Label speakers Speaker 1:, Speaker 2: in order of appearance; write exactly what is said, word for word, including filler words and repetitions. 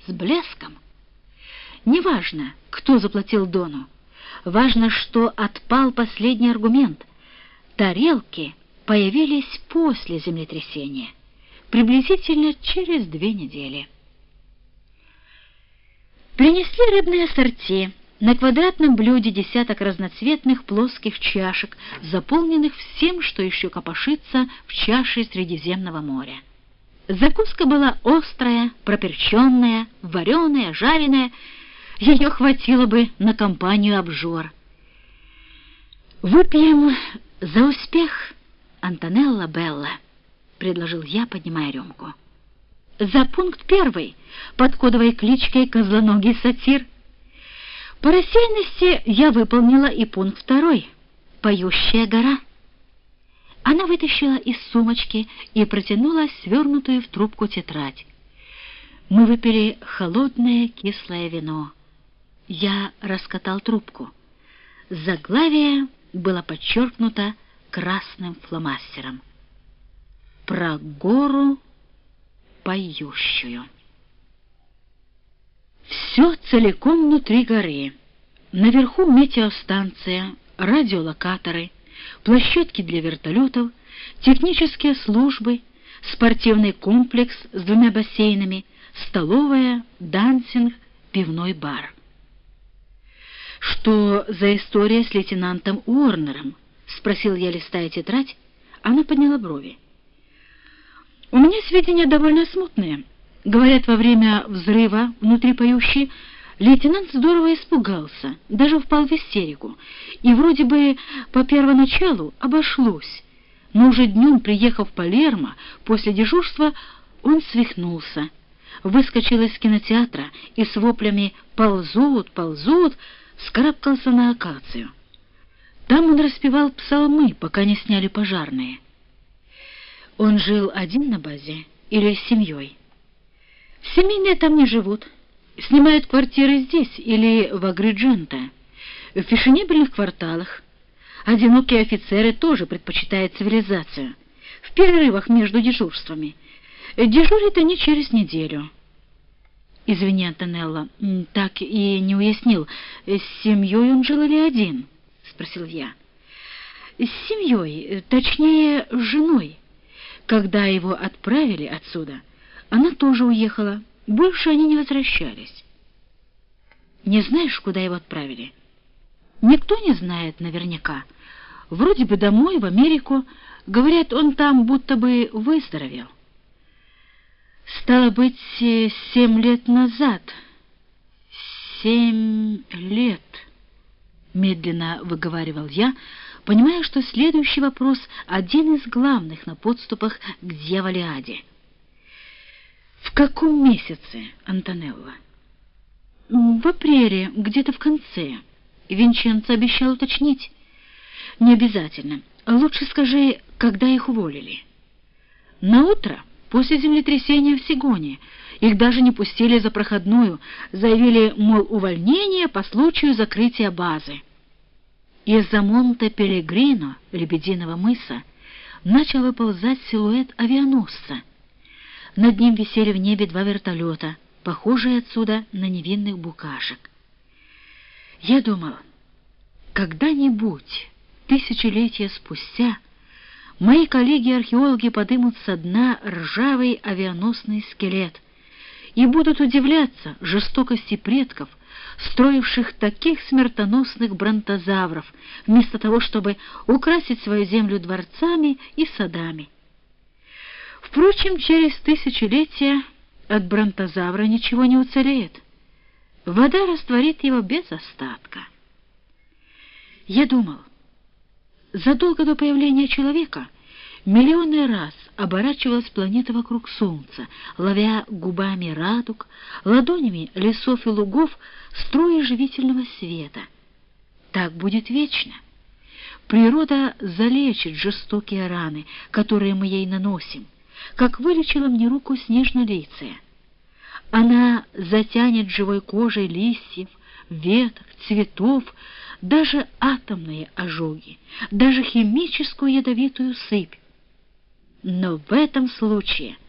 Speaker 1: с блеском. Неважно, кто заплатил Дону. Важно, что отпал последний аргумент. Тарелки появились после землетрясения, приблизительно через две недели. Принесли рыбные ассорти. На квадратном блюде десяток разноцветных плоских чашек, заполненных всем, что еще копошится в чаше Средиземного моря. Закуска была острая, проперченная, вареная, жареная. Ее хватило бы на компанию обжор. «Выпьем за успех, Антонелла Белла», — предложил я, поднимая рюмку. «За пункт первый, под кодовой кличкой «Козлоногий сатир». По рассеянности я выполнила и пункт второй — «Поющая гора». Она вытащила из сумочки и протянула свернутую в трубку тетрадь. Мы выпили холодное кислое вино. Я раскатал трубку. Заглавие было подчеркнуто красным фломастером. Про гору поющую. Все целиком внутри горы. Наверху метеостанция, радиолокаторы, площадки для вертолетов, технические службы, спортивный комплекс с двумя бассейнами, столовая, дансинг, пивной бар. «Что за история с лейтенантом Уорнером?» — спросил я, листая тетрадь. Она подняла брови. «У меня сведения довольно смутные. Говорят, во время взрыва внутри поющей лейтенант здорово испугался, даже впал в истерику, и вроде бы по первоначалу обошлось, но уже днем, приехав в Палермо, после дежурства он свихнулся, выскочил из кинотеатра и с воплями «ползут, ползут» вскарабкался на акацию. Там он распевал псалмы, пока не сняли пожарные. Он жил один на базе или с семьей? Семейные там не живут. Снимают квартиры здесь или в Агридженто, в фешенебельных кварталах. Одинокие офицеры тоже предпочитают цивилизацию. В перерывах между дежурствами. Дежурят они через неделю. Извини, Антонелла, так и не уяснил, с семьей он жил или один? Спросил я. С семьей, точнее, с женой. Когда его отправили отсюда, она тоже уехала. Больше они не возвращались. Не знаешь, куда его отправили? Никто не знает наверняка. Вроде бы домой, в Америку. Говорят, он там будто бы выздоровел. Стало быть, семь лет назад. Семь лет, медленно выговаривал я, понимая, что следующий вопрос один из главных на подступах к дьяволиаде. В каком месяце, Антонелла? В апреле, где-то в конце. Винченцо обещал уточнить. Не обязательно. Лучше скажи, когда их уволили. Наутро, после землетрясения в Сигоне. Их даже не пустили за проходную. Заявили, мол, увольнение по случаю закрытия базы. Из-за Монте-Пелегрино, Лебединого мыса, начал выползать силуэт авианосца. Над ним висели в небе два вертолета, похожие отсюда на невинных букашек. Я думал, когда-нибудь, тысячелетия спустя, мои коллеги-археологи подымут со дна ржавый авианосный скелет и будут удивляться жестокости предков, строивших таких смертоносных бронтозавров, вместо того, чтобы украсить свою землю дворцами и садами. Впрочем, через тысячелетия от бронтозавра ничего не уцелеет. Вода растворит его без остатка. Я думал, задолго до появления человека миллионы раз оборачивалась планета вокруг Солнца, ловя губами радуг, ладонями лесов и лугов струи живительного света. Так будет вечно. Природа залечит жестокие раны, которые мы ей наносим, как вылечила мне руку снежнолицая. Она затянет живой кожей листьев, веток, цветов, даже атомные ожоги, даже химическую ядовитую сыпь. Но в этом случае